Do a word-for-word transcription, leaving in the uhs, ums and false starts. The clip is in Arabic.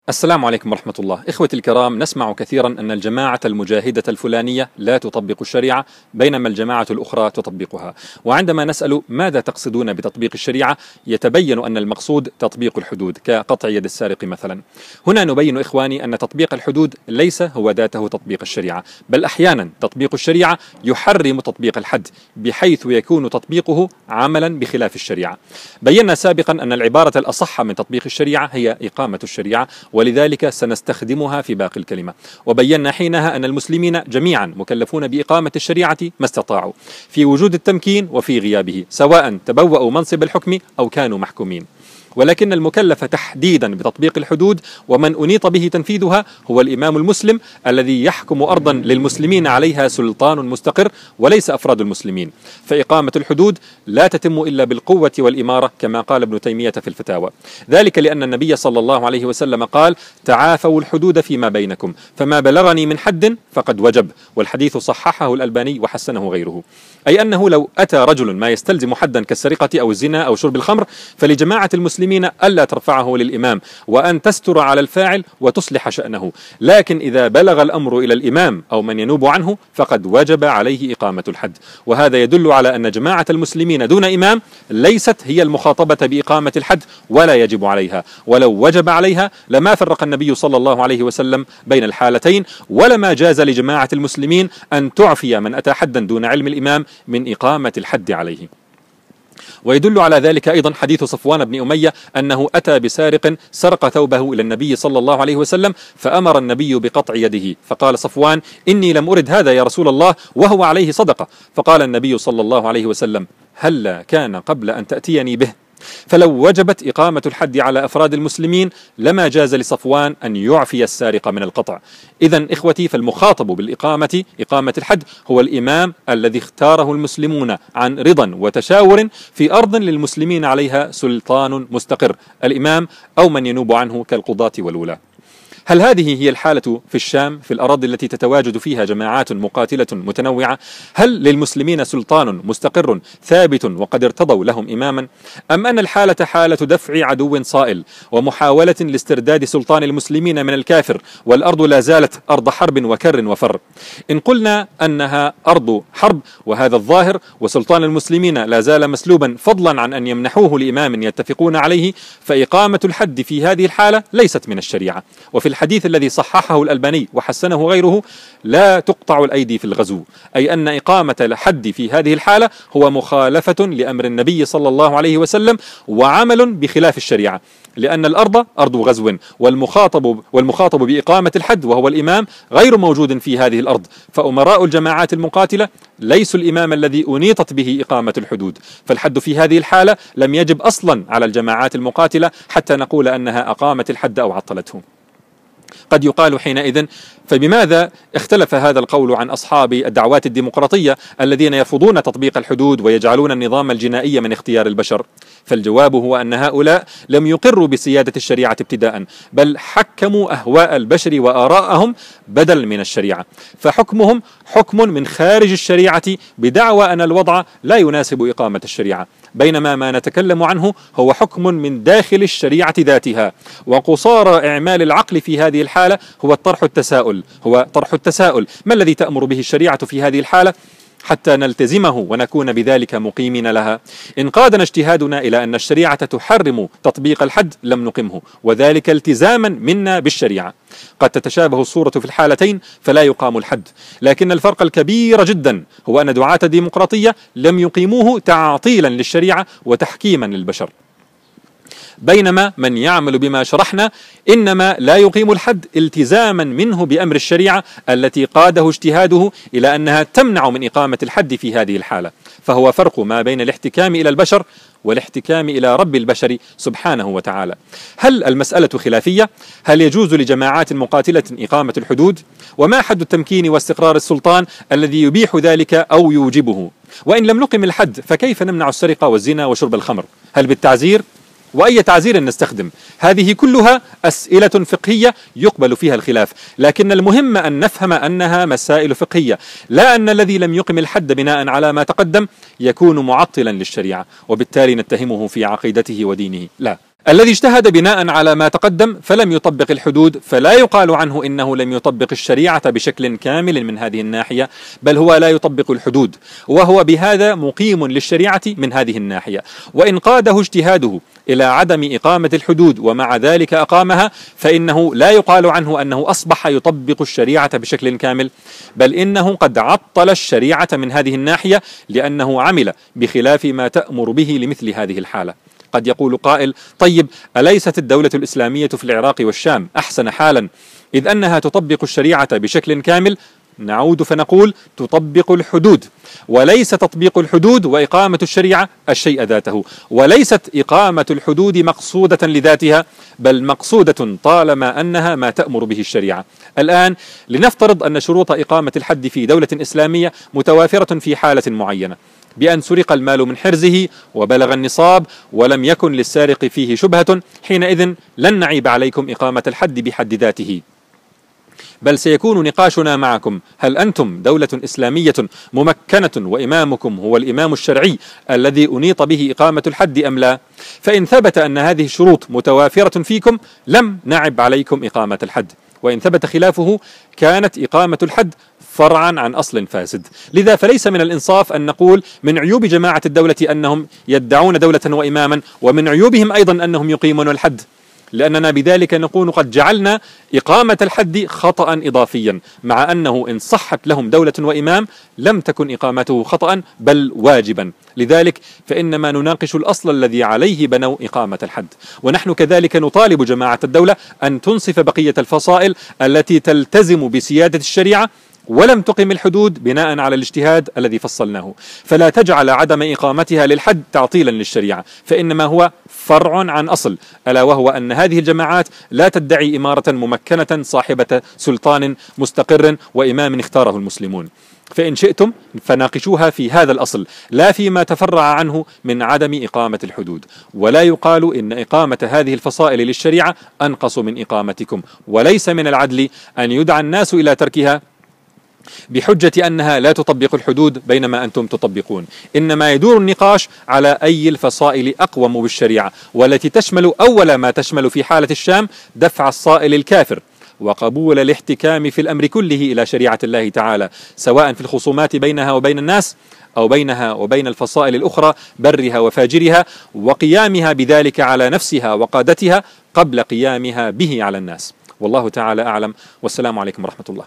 السلام عليكم ورحمة الله. إخوتي الكرام، نسمع كثيرا أن الجماعة المجاهدة الفلانية لا تطبق الشريعة بينما الجماعة الأخرى تطبقها، وعندما نسأل ماذا تقصدون بتطبيق الشريعة يتبين أن المقصود تطبيق الحدود كقطع يد السارق مثلا. هنا نبين إخواني أن تطبيق الحدود ليس هو ذاته تطبيق الشريعة، بل أحيانا تطبيق الشريعة يحرم تطبيق الحد بحيث يكون تطبيقه عملا بخلاف الشريعة. بينا سابقا أن العبارة الأصح من تطبيق الشريعة هي إقامة الشريعة، ولذلك سنستخدمها في باقي الكلمة. وبينا حينها أن المسلمين جميعا مكلفون بإقامة الشريعة ما استطاعوا في وجود التمكين وفي غيابه، سواء تبوأوا منصب الحكم أو كانوا محكومين. ولكن المكلف تحديدا بتطبيق الحدود ومن أنيط به تنفيذها هو الإمام المسلم الذي يحكم أرضا للمسلمين عليها سلطان مستقر وليس أفراد المسلمين. فإقامة الحدود لا تتم إلا بالقوة والإمارة كما قال ابن تيمية في الفتاوى، ذلك لأن النبي صلى الله عليه وسلم قال: تعافوا الحدود فيما بينكم فما بلغني من حد فقد وجب، والحديث صححه الألباني وحسنه غيره. أي أنه لو أتى رجل ما يستلزم حدا كالسرقة أو الزنا أو شرب الخمر، فلجماعة المسلمين ألا ترفعه للإمام وأن تستر على الفاعل وتصلح شأنه، لكن إذا بلغ الأمر إلى الإمام أو من ينوب عنه فقد وجب عليه إقامة الحد. وهذا يدل على أن جماعة المسلمين دون إمام ليست هي المخاطبة بإقامة الحد ولا يجب عليها، ولو وجب عليها لما فرق النبي صلى الله عليه وسلم بين الحالتين، ولما جاز لجماعة المسلمين أن تعفي من أتى حدا دون علم الإمام من إقامة الحد عليه. ويدل على ذلك أيضا حديث صفوان بن أمية أنه أتى بسارق سرق ثوبه إلى النبي صلى الله عليه وسلم فأمر النبي بقطع يده، فقال صفوان: إني لم أرد هذا يا رسول الله وهو عليه صدقة. فقال النبي صلى الله عليه وسلم: هلا كان قبل أن تأتيني به. فلو وجبت إقامة الحد على أفراد المسلمين لما جاز لصفوان أن يعفي السارق من القطع. إذن إخوتي، فالمخاطب بالإقامة إقامة الحد هو الإمام الذي اختاره المسلمون عن رضا وتشاور في أرض للمسلمين عليها سلطان مستقر، الإمام أو من ينوب عنه كالقضاة والولاة. هل هذه هي الحالة في الشام في الأراضي التي تتواجد فيها جماعات مقاتلة متنوعة؟ هل للمسلمين سلطان مستقر ثابت وقد ارتضوا لهم إماما؟ أم أن الحالة حالة دفع عدو صائل ومحاولة لاسترداد سلطان المسلمين من الكافر والأرض لا زالت أرض حرب وكر وفر؟ إن قلنا أنها أرض حرب وهذا الظاهر وسلطان المسلمين لا زال مسلوبا فضلا عن أن يمنحوه لإمام يتفقون عليه، فإقامة الحد في هذه الحالة ليست من الشريعة. وفي الحديث الذي صححه الألباني وحسنه غيره: لا تقطع الأيدي في الغزو، أي أن إقامة الحد في هذه الحالة هو مخالفة لأمر النبي صلى الله عليه وسلم وعمل بخلاف الشريعة، لأن الأرض أرض غزو والمخاطب والمخاطب بإقامة الحد وهو الإمام غير موجود في هذه الأرض، فأمراء الجماعات المقاتلة ليسوا الإمام الذي أنيطت به إقامة الحدود، فالحد في هذه الحالة لم يجب أصلا على الجماعات المقاتلة حتى نقول أنها أقامت الحد أو عطلته. قد يقال حينئذ: فبماذا اختلف هذا القول عن أصحاب الدعوات الديمقراطية الذين يرفضون تطبيق الحدود ويجعلون النظام الجنائي من اختيار البشر؟ فالجواب هو أن هؤلاء لم يقروا بسيادة الشريعة ابتداء، بل حكموا أهواء البشر وآراءهم بدل من الشريعة، فحكمهم حكم من خارج الشريعة بدعوى أن الوضع لا يناسب إقامة الشريعة، بينما ما نتكلم عنه هو حكم من داخل الشريعة ذاتها. وقصارى إعمال العقل في هذه الحالة هو الطرح التساؤل هو طرح التساؤل ما الذي تأمر به الشريعة في هذه الحالة حتى نلتزمه ونكون بذلك مقيمين لها؟ إن قادنا اجتهادنا إلى أن الشريعة تحرم تطبيق الحد لم نقمه، وذلك التزاما منا بالشريعة. قد تتشابه الصورة في الحالتين فلا يقام الحد، لكن الفرق الكبير جدا هو أن دعاة الديمقراطية لم يقيموه تعطيلا للشريعة وتحكيما للبشر، بينما من يعمل بما شرحنا إنما لا يقيم الحد التزاما منه بأمر الشريعة التي قاده اجتهاده إلى أنها تمنع من إقامة الحد في هذه الحالة. فهو فرق ما بين الاحتكام إلى البشر والاحتكام إلى رب البشر سبحانه وتعالى. هل المسألة خلافية؟ هل يجوز لجماعات مقاتلة إقامة الحدود؟ وما حد التمكين واستقرار السلطان الذي يبيح ذلك أو يوجبه؟ وإن لم نقم الحد فكيف نمنع السرقة والزنا وشرب الخمر؟ هل بالتعزير؟ وأي تعزير نستخدم؟ هذه كلها أسئلة فقهية يقبل فيها الخلاف، لكن المهم أن نفهم أنها مسائل فقهية، لا أن الذي لم يقم الحد بناء على ما تقدم يكون معطلا للشريعة وبالتالي نتهمه في عقيدته ودينه، لا. الذي اجتهد بناء على ما تقدم فلم يطبق الحدود فلا يقال عنه إنه لم يطبق الشريعة بشكل كامل من هذه الناحية، بل هو لا يطبق الحدود، وهو بهذا مقيم للشريعة من هذه الناحية. وإن قاده اجتهاده إلى عدم إقامة الحدود ومع ذلك أقامها، فإنه لا يقال عنه أنه أصبح يطبق الشريعة بشكل كامل، بل إنه قد عطل الشريعة من هذه الناحية لأنه عمل بخلاف ما تأمر به لمثل هذه الحالة. قد يقول قائل: طيب، أليست الدولة الإسلامية في العراق والشام أحسن حالا إذ أنها تطبق الشريعة بشكل كامل؟ نعود فنقول: تطبق الحدود، وليس تطبيق الحدود وإقامة الشريعة الشيء ذاته، وليست إقامة الحدود مقصودة لذاتها، بل مقصودة طالما أنها ما تأمر به الشريعة. الآن لنفترض أن شروط إقامة الحد في دولة إسلامية متوافرة في حالة معينة، بأن سرق المال من حرزه وبلغ النصاب ولم يكن للسارق فيه شبهة، حينئذ لن نعيب عليكم إقامة الحد بحد ذاته، بل سيكون نقاشنا معكم: هل أنتم دولة إسلامية ممكنة وإمامكم هو الإمام الشرعي الذي أنيط به إقامة الحد أم لا؟ فإن ثبت أن هذه الشروط متوافرة فيكم لم نعب عليكم إقامة الحد، وإن ثبت خلافه كانت إقامة الحد فرعا عن أصل فاسد. لذا فليس من الإنصاف أن نقول من عيوب جماعة الدولة أنهم يدعون دولة وإماما، ومن عيوبهم أيضا أنهم يقيمون الحد، لأننا بذلك نكون قد جعلنا إقامة الحد خطأ إضافيا، مع أنه إن صحت لهم دولة وإمام لم تكن إقامته خطأ بل واجبا. لذلك فإنما نناقش الأصل الذي عليه بنوا إقامة الحد، ونحن كذلك نطالب جماعة الدولة أن تنصف بقية الفصائل التي تلتزم بسيادة الشريعة ولم تقم الحدود بناء على الاجتهاد الذي فصلناه، فلا تجعل عدم إقامتها للحد تعطيلا للشريعة، فإنما هو فرع عن أصل، ألا وهو أن هذه الجماعات لا تدعي إمارة ممكنة صاحبة سلطان مستقر وإمام اختاره المسلمون. فإن شئتم فناقشوها في هذا الأصل، لا فيما تفرع عنه من عدم إقامة الحدود. ولا يقال إن إقامة هذه الفصائل للشريعة أنقص من إقامتكم، وليس من العدل أن يدعى الناس إلى تركها بحجة أنها لا تطبق الحدود بينما أنتم تطبقون. إنما يدور النقاش على أي الفصائل أقوم بالشريعة، والتي تشمل أول ما تشمل في حالة الشام دفع الصائل الكافر وقبول الاحتكام في الأمر كله إلى شريعة الله تعالى، سواء في الخصومات بينها وبين الناس أو بينها وبين الفصائل الأخرى برها وفاجرها، وقيامها بذلك على نفسها وقادتها قبل قيامها به على الناس. والله تعالى أعلم، والسلام عليكم ورحمة الله.